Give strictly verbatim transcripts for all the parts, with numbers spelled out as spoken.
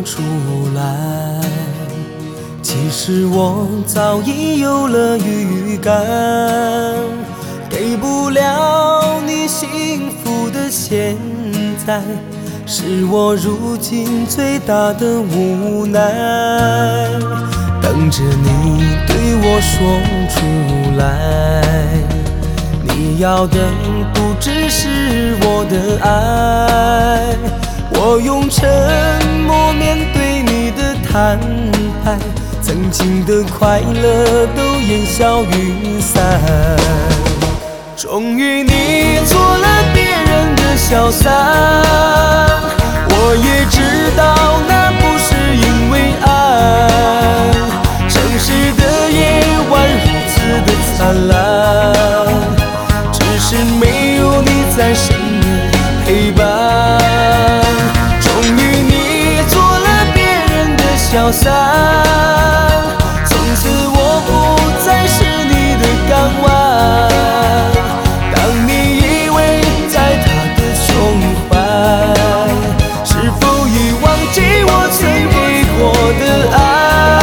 出来。其实我早已有了预感，给不了你幸福的现在，是我如今最大的无奈。等着你对我说出来，你要的不只是我的爱，我用沉默面对你的坦白，曾经的快乐都烟消云散。终于你做了别人的小三，我也知道那不是因为爱，城市的夜晚如此的灿烂，只是没有你在身边陪伴。终于你做了别人的小三，从此我不再是你的港湾。当你以为在他的胸怀，是否已忘记我曾给过的爱？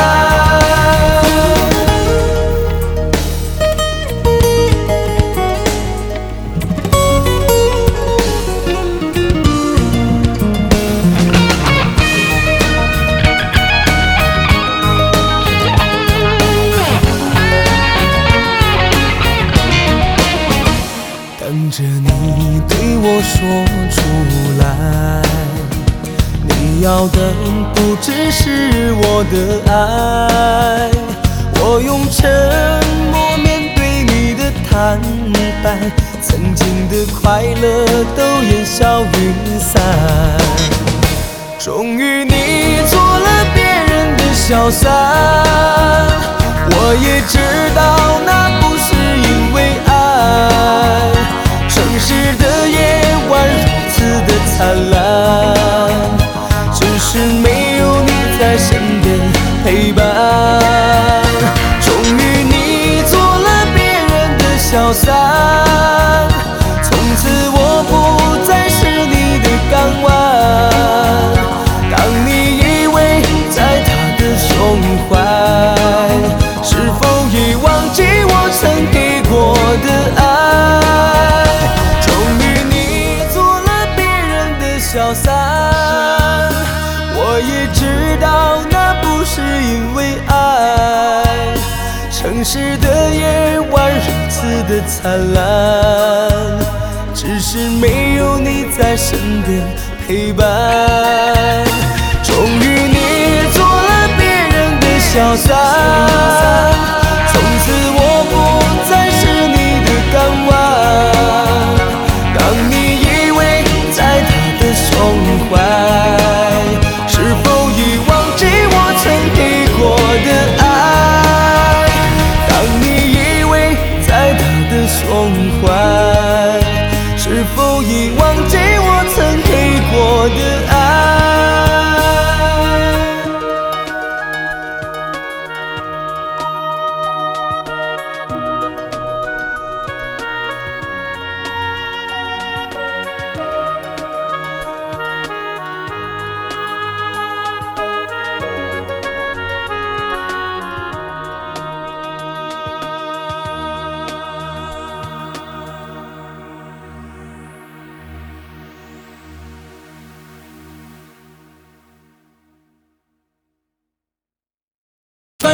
等着你对我说出来，你要的不只是我的爱，我用沉默面对你的坦白，曾经的快乐都烟消云散。终于你做了别人的小三，我也知道那不是因为爱，城市的夜晚如此的灿烂，只是没有你在身边陪伴。终于你做了别人的小三，从此我不再是你的港湾。当你以为在他的胸怀，是否已忘记我曾给过的爱？小三，我也知道那不是因为爱，城市的夜晚如此的灿烂，只是没有你在身边陪伴。终于你做了别人的小三，